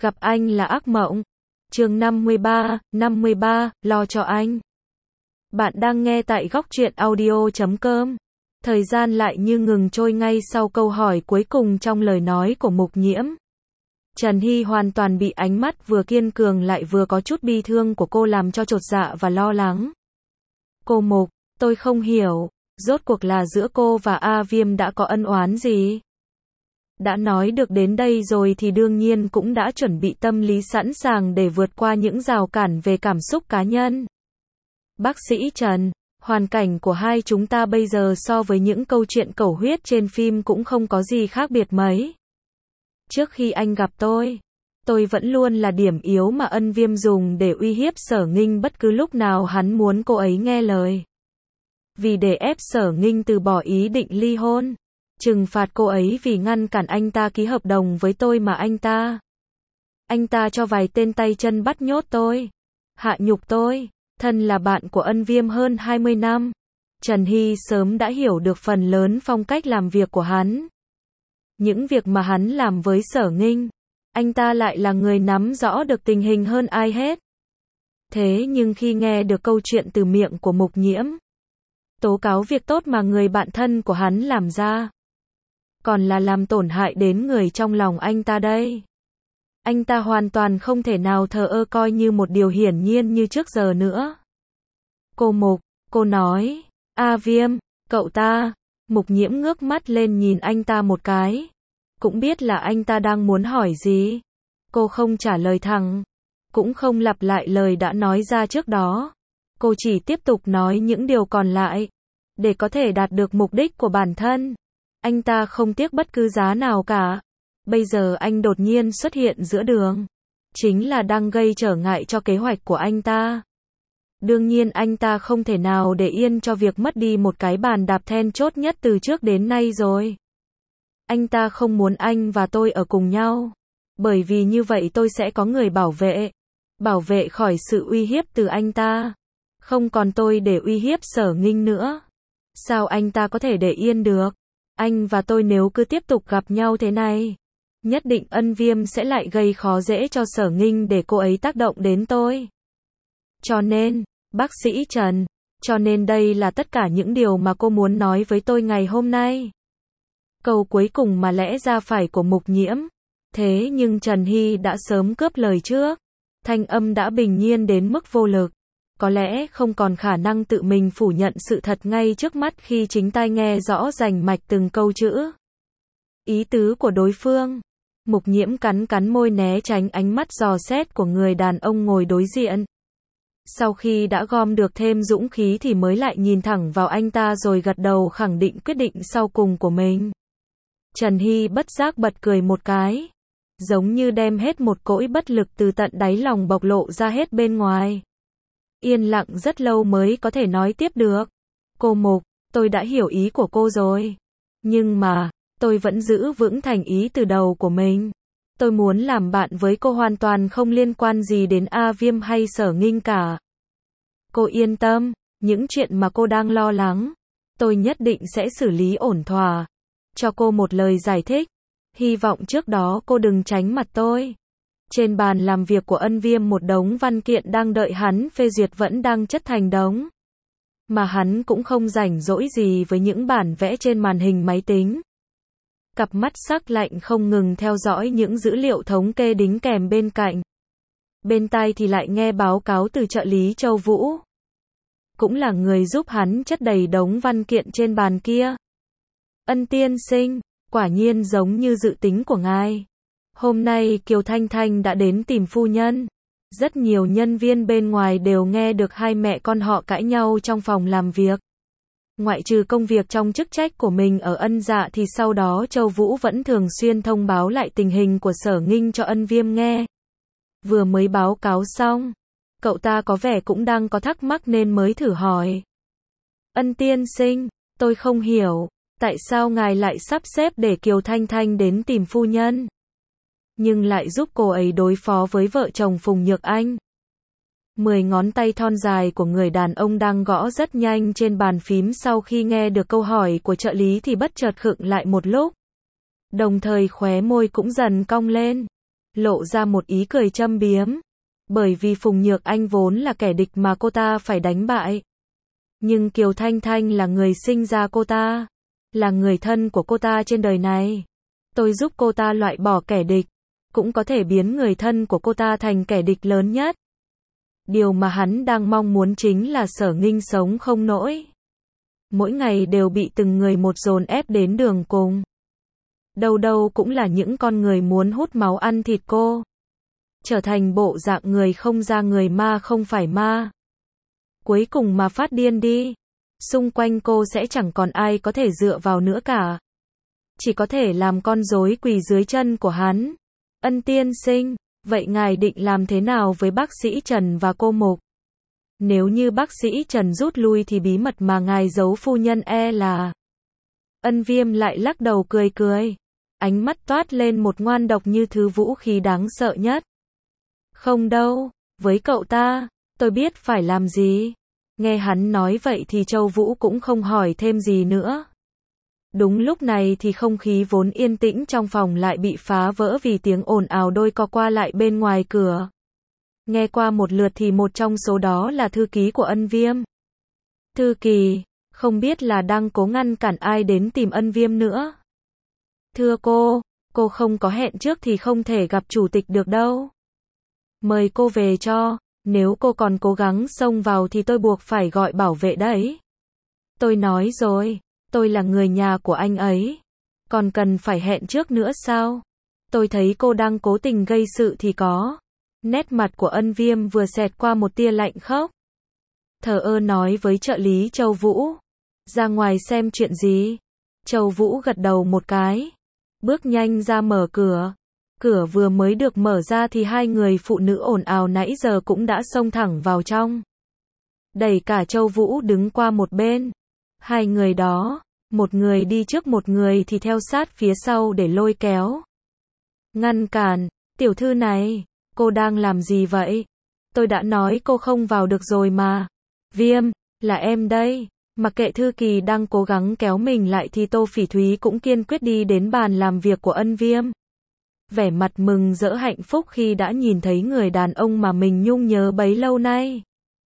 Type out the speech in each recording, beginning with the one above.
Gặp anh là ác mộng. Chương 53, lo cho anh. Bạn đang nghe tại góc truyện audio.com. Thời gian lại như ngừng trôi ngay sau câu hỏi cuối cùng trong lời nói của Mục Nhiễm. Trần Hy hoàn toàn bị ánh mắt vừa kiên cường lại vừa có chút bi thương của cô làm cho chột dạ và lo lắng. Cô Mục, tôi không hiểu, rốt cuộc là giữa cô và A Viêm đã có ân oán gì? Đã nói được đến đây rồi thì đương nhiên cũng đã chuẩn bị tâm lý sẵn sàng để vượt qua những rào cản về cảm xúc cá nhân. Bác sĩ Trần, hoàn cảnh của hai chúng ta bây giờ so với những câu chuyện cầu huyết trên phim cũng không có gì khác biệt mấy. Trước khi anh gặp tôi vẫn luôn là điểm yếu mà Ân Viêm dùng để uy hiếp Sở Nghinh bất cứ lúc nào hắn muốn cô ấy nghe lời. Vì để ép Sở Nghinh từ bỏ ý định ly hôn, trừng phạt cô ấy vì ngăn cản anh ta ký hợp đồng với tôi mà anh ta cho vài tên tay chân bắt nhốt tôi, hạ nhục tôi. Thân là bạn của Ân Viêm hơn 20 năm, Trần Hy sớm đã hiểu được phần lớn phong cách làm việc của hắn. Những việc mà hắn làm với Sở Nghinh, anh ta lại là người nắm rõ được tình hình hơn ai hết. Thế nhưng khi nghe được câu chuyện từ miệng của Mục Nhiễm, tố cáo việc tốt mà người bạn thân của hắn làm ra, còn là làm tổn hại đến người trong lòng anh ta đây. Anh ta hoàn toàn không thể nào thờ ơ coi như một điều hiển nhiên như trước giờ nữa. Cô Mục, cô nói, A Viêm, cậu ta. Mục Nhiễm ngước mắt lên nhìn anh ta một cái. Cũng biết là anh ta đang muốn hỏi gì. Cô không trả lời thẳng, cũng không lặp lại lời đã nói ra trước đó. Cô chỉ tiếp tục nói những điều còn lại, để có thể đạt được mục đích của bản thân. Anh ta không tiếc bất cứ giá nào cả. Bây giờ anh đột nhiên xuất hiện giữa đường, chính là đang gây trở ngại cho kế hoạch của anh ta. Đương nhiên anh ta không thể nào để yên cho việc mất đi một cái bàn đạp then chốt nhất từ trước đến nay rồi. Anh ta không muốn anh và tôi ở cùng nhau, bởi vì như vậy tôi sẽ có người bảo vệ khỏi sự uy hiếp từ anh ta. Không còn tôi để uy hiếp Sở Nghinh nữa. Sao anh ta có thể để yên được? Anh và tôi nếu cứ tiếp tục gặp nhau thế này, nhất định Ân Viêm sẽ lại gây khó dễ cho Sở Nghinh để cô ấy tác động đến tôi. Cho nên, bác sĩ Trần, cho nên đây là tất cả những điều mà cô muốn nói với tôi ngày hôm nay. Câu cuối cùng mà lẽ ra phải của Mục Nhiễm. Thế nhưng Trần Hy đã sớm cướp lời trước. Thanh âm đã bình nhiên đến mức vô lực. Có lẽ không còn khả năng tự mình phủ nhận sự thật ngay trước mắt khi chính tai nghe rõ rành mạch từng câu chữ. Ý tứ của đối phương. Mục Nhiễm cắn môi né tránh ánh mắt dò xét của người đàn ông ngồi đối diện. Sau khi đã gom được thêm dũng khí thì mới lại nhìn thẳng vào anh ta rồi gật đầu khẳng định quyết định sau cùng của mình. Trần Hy bất giác bật cười một cái, giống như đem hết một cõi bất lực từ tận đáy lòng bộc lộ ra hết bên ngoài. Yên lặng rất lâu mới có thể nói tiếp được. Cô Mục, tôi đã hiểu ý của cô rồi. Nhưng mà, tôi vẫn giữ vững thành ý từ đầu của mình. Tôi muốn làm bạn với cô hoàn toàn không liên quan gì đến A Viêm hay Sở Nghinh cả. Cô yên tâm, những chuyện mà cô đang lo lắng, tôi nhất định sẽ xử lý ổn thỏa. Cho cô một lời giải thích. Hy vọng trước đó cô đừng tránh mặt tôi. Trên bàn làm việc của Ân Viêm một đống văn kiện đang đợi hắn phê duyệt vẫn đang chất thành đống. Mà hắn cũng không rảnh rỗi gì với những bản vẽ trên màn hình máy tính. Cặp mắt sắc lạnh không ngừng theo dõi những dữ liệu thống kê đính kèm bên cạnh. Bên tai thì lại nghe báo cáo từ trợ lý Châu Vũ. Cũng là người giúp hắn chất đầy đống văn kiện trên bàn kia. Ân tiên sinh, quả nhiên giống như dự tính của ngài. Hôm nay Kiều Thanh Thanh đã đến tìm phu nhân. Rất nhiều nhân viên bên ngoài đều nghe được hai mẹ con họ cãi nhau trong phòng làm việc. Ngoại trừ công việc trong chức trách của mình ở Ân Dạ thì sau đó Châu Vũ vẫn thường xuyên thông báo lại tình hình của Sở Nghinh cho Ân Viêm nghe. Vừa mới báo cáo xong, cậu ta có vẻ cũng đang có thắc mắc nên mới thử hỏi. Ân tiên sinh, tôi không hiểu, tại sao ngài lại sắp xếp để Kiều Thanh Thanh đến tìm phu nhân, nhưng lại giúp cô ấy đối phó với vợ chồng Phùng Nhược Anh. 10 ngón tay thon dài của người đàn ông đang gõ rất nhanh trên bàn phím sau khi nghe được câu hỏi của trợ lý thì bất chợt khựng lại một lúc. Đồng thời khóe môi cũng dần cong lên. lộ ra một ý cười châm biếm. Bởi vì Phùng Nhược Anh vốn là kẻ địch mà cô ta phải đánh bại. Nhưng Kiều Thanh Thanh là người sinh ra cô ta, là người thân của cô ta trên đời này. Tôi giúp cô ta loại bỏ kẻ địch, cũng có thể biến người thân của cô ta thành kẻ địch lớn nhất. Điều mà hắn đang mong muốn chính là Sở Nghinh sống không nổi. Mỗi ngày đều bị từng người một dồn ép đến đường cùng. Đâu đâu cũng là những con người muốn hút máu ăn thịt cô. Trở thành bộ dạng người không ra người ma không phải ma. Cuối cùng mà phát điên đi. Xung quanh cô sẽ chẳng còn ai có thể dựa vào nữa cả. Chỉ có thể làm con rối quỳ dưới chân của hắn. Ân tiên sinh, vậy ngài định làm thế nào với bác sĩ Trần và cô Mục? Nếu như bác sĩ Trần rút lui thì bí mật mà ngài giấu phu nhân là... Ân Viêm lại lắc đầu cười cười. Ánh mắt toát lên một ngoan độc như thứ vũ khí đáng sợ nhất. Không đâu, với cậu ta, tôi biết phải làm gì. Nghe hắn nói vậy thì Châu Vũ cũng không hỏi thêm gì nữa. Đúng lúc này thì không khí vốn yên tĩnh trong phòng lại bị phá vỡ vì tiếng ồn ào đôi co qua lại bên ngoài cửa. Nghe qua một lượt thì một trong số đó là thư ký của Ân Viêm. Thư Kỳ, không biết là đang cố ngăn cản ai đến tìm Ân Viêm nữa. Thưa cô không có hẹn trước thì không thể gặp chủ tịch được đâu. Mời cô về cho, nếu cô còn cố gắng xông vào thì tôi buộc phải gọi bảo vệ đấy. Tôi nói rồi, tôi là người nhà của anh ấy. Còn cần phải hẹn trước nữa sao? Tôi thấy cô đang cố tình gây sự thì có. Nét mặt của Ân Viêm vừa xẹt qua một tia lạnh khốc. Thờ ơ nói với trợ lý Châu Vũ. Ra ngoài xem chuyện gì? Châu Vũ gật đầu một cái. Bước nhanh ra mở cửa. Cửa vừa mới được mở ra thì hai người phụ nữ ồn ào nãy giờ cũng đã xông thẳng vào trong. Đẩy cả Châu Vũ đứng qua một bên. Hai người đó, một người đi trước một người thì theo sát phía sau để lôi kéo. Ngăn cản, tiểu thư này, cô đang làm gì vậy? Tôi đã nói cô không vào được rồi mà. Viêm, là em đây. Mặc kệ Thư Kỳ đang cố gắng kéo mình lại thì Tô Phỉ Thúy cũng kiên quyết đi đến bàn làm việc của Ân Viêm. Vẻ mặt mừng rỡ hạnh phúc khi đã nhìn thấy người đàn ông mà mình nhung nhớ bấy lâu nay.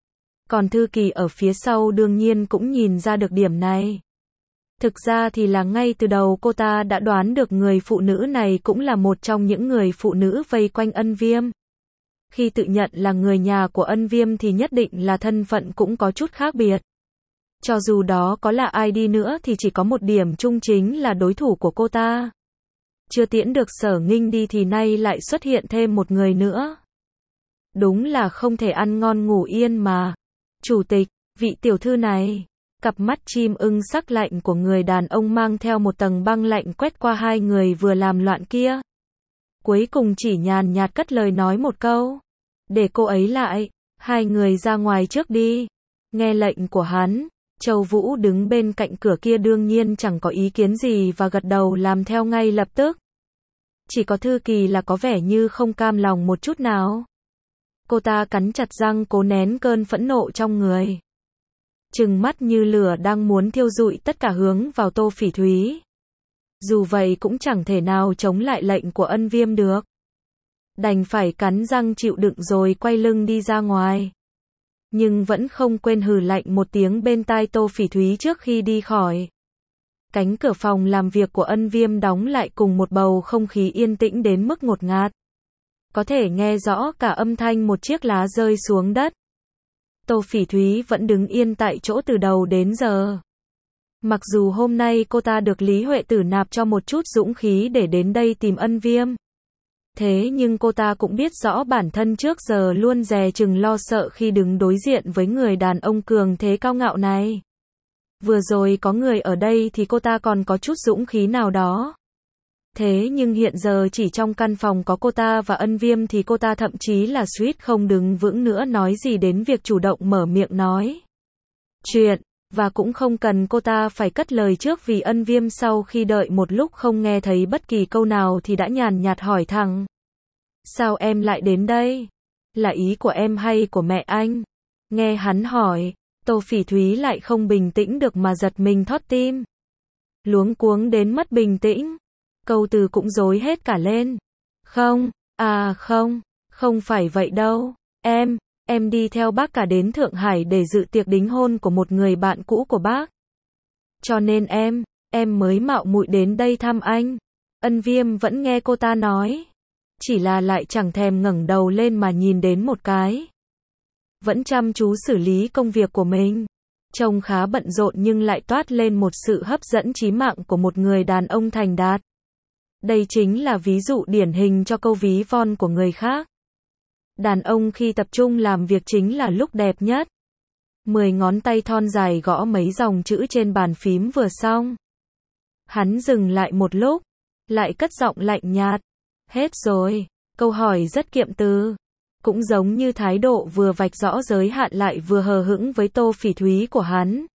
Còn Thư Kỳ ở phía sau đương nhiên cũng nhìn ra được điểm này. Thực ra thì là ngay từ đầu cô ta đã đoán được người phụ nữ này cũng là một trong những người phụ nữ vây quanh Ân Viêm. Khi tự nhận là người nhà của Ân Viêm thì nhất định là thân phận cũng có chút khác biệt. Cho dù đó có là ai đi nữa thì chỉ có một điểm chung chính là đối thủ của cô ta. Chưa tiễn được Sở Nghinh đi thì nay lại xuất hiện thêm một người nữa. Đúng là không thể ăn ngon ngủ yên mà. Chủ tịch, vị tiểu thư này. Cặp mắt chim ưng sắc lạnh của người đàn ông mang theo một tầng băng lạnh quét qua hai người vừa làm loạn kia. Cuối cùng chỉ nhàn nhạt cất lời nói một câu. Để cô ấy lại, hai người ra ngoài trước đi. Nghe lệnh của hắn, Châu Vũ đứng bên cạnh cửa kia đương nhiên chẳng có ý kiến gì và gật đầu làm theo ngay lập tức. Chỉ có Thư Kỳ là có vẻ như không cam lòng một chút nào. Cô ta cắn chặt răng cố nén cơn phẫn nộ trong người. Trừng mắt như lửa đang muốn thiêu rụi tất cả hướng vào Tô Phỉ Thúy. Dù vậy cũng chẳng thể nào chống lại lệnh của Ân Viêm được. Đành phải cắn răng chịu đựng rồi quay lưng đi ra ngoài. Nhưng vẫn không quên hừ lạnh một tiếng bên tai Tô Phỉ Thúy trước khi đi khỏi. Cánh cửa phòng làm việc của Ân Viêm đóng lại cùng một bầu không khí yên tĩnh đến mức ngột ngạt. Có thể nghe rõ cả âm thanh một chiếc lá rơi xuống đất. Tô Phỉ Thúy vẫn đứng yên tại chỗ từ đầu đến giờ. Mặc dù hôm nay cô ta được Lý Huệ Tử nạp cho một chút dũng khí để đến đây tìm Ân Viêm. Thế nhưng cô ta cũng biết rõ bản thân trước giờ luôn dè chừng lo sợ khi đứng đối diện với người đàn ông cường thế cao ngạo này. Vừa rồi có người ở đây thì cô ta còn có chút dũng khí nào đó. Thế nhưng hiện giờ chỉ trong căn phòng có cô ta và Ân Viêm thì cô ta thậm chí là suýt không đứng vững nữa nói gì đến việc chủ động mở miệng nói chuyện, và cũng không cần cô ta phải cất lời trước vì Ân Viêm sau khi đợi một lúc không nghe thấy bất kỳ câu nào thì đã nhàn nhạt hỏi thẳng. Sao em lại đến đây? Là ý của em hay của mẹ anh? Nghe hắn hỏi, Tô Phỉ Thúy lại không bình tĩnh được mà giật mình thót tim. Luống cuống đến mất bình tĩnh. Câu từ cũng rối hết cả lên. Không, À không, không phải vậy đâu. Em đi theo bác cả đến Thượng Hải để dự tiệc đính hôn của một người bạn cũ của bác. Cho nên em mới mạo muội đến đây thăm anh. Ân Viêm vẫn nghe cô ta nói. Chỉ là lại chẳng thèm ngẩng đầu lên mà nhìn đến một cái. Vẫn chăm chú xử lý công việc của mình. Trông khá bận rộn nhưng lại toát lên một sự hấp dẫn chí mạng của một người đàn ông thành đạt. Đây chính là ví dụ điển hình cho câu ví von của người khác. Đàn ông khi tập trung làm việc chính là lúc đẹp nhất. 10 ngón tay thon dài gõ mấy dòng chữ trên bàn phím vừa xong. Hắn dừng lại một lúc, lại cất giọng lạnh nhạt. Hết rồi. Câu hỏi rất kiệm từ. Cũng giống như thái độ vừa vạch rõ giới hạn lại vừa hờ hững với Tô Phỉ Thúy của hắn.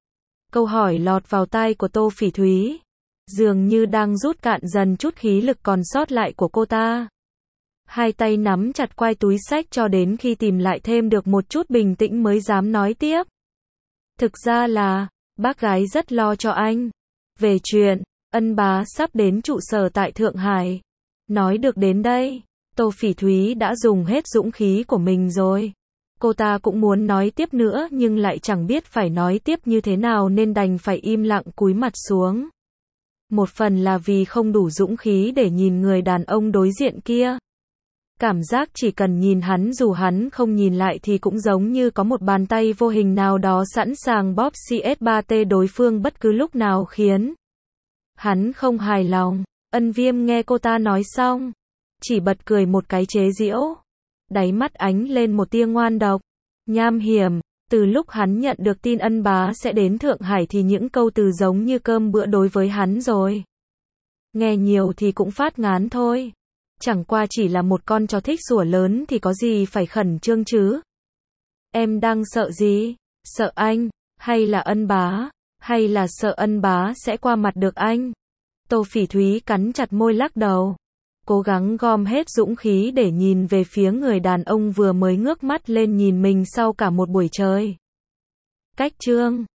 Câu hỏi lọt vào tai của Tô Phỉ Thúy, dường như đang rút cạn dần chút khí lực còn sót lại của cô ta. Hai tay nắm chặt quai túi xách cho đến khi tìm lại thêm được một chút bình tĩnh mới dám nói tiếp. Thực ra là, bác gái rất lo cho anh. Về chuyện, Ân bá sắp đến trụ sở tại Thượng Hải. Nói được đến đây, Tô Phỉ Thúy đã dùng hết dũng khí của mình rồi. Cô ta cũng muốn nói tiếp nữa nhưng lại chẳng biết phải nói tiếp như thế nào nên đành phải im lặng cúi mặt xuống. Một phần là vì không đủ dũng khí để nhìn người đàn ông đối diện kia. Cảm giác chỉ cần nhìn hắn dù hắn không nhìn lại thì cũng giống như có một bàn tay vô hình nào đó sẵn sàng bóp CS3T đối phương bất cứ lúc nào khiến hắn không hài lòng. Ân Viêm nghe cô ta nói xong, chỉ bật cười một cái chế giễu. Đáy mắt ánh lên một tia ngoan độc, nham hiểm. Từ lúc hắn nhận được tin Ân bá sẽ đến Thượng Hải thì những câu từ giống như cơm bữa đối với hắn rồi. Nghe nhiều thì cũng phát ngán thôi. Chẳng qua chỉ là một con chó thích sủa lớn thì có gì phải khẩn trương chứ. Em đang sợ gì? Sợ anh? Hay là Ân bá? Hay là sợ Ân bá sẽ qua mặt được anh? Tô Phỉ Thúy cắn chặt môi lắc đầu. Cố gắng gom hết dũng khí để nhìn về phía người đàn ông vừa mới ngước mắt lên nhìn mình sau cả một buổi trời. Cách chương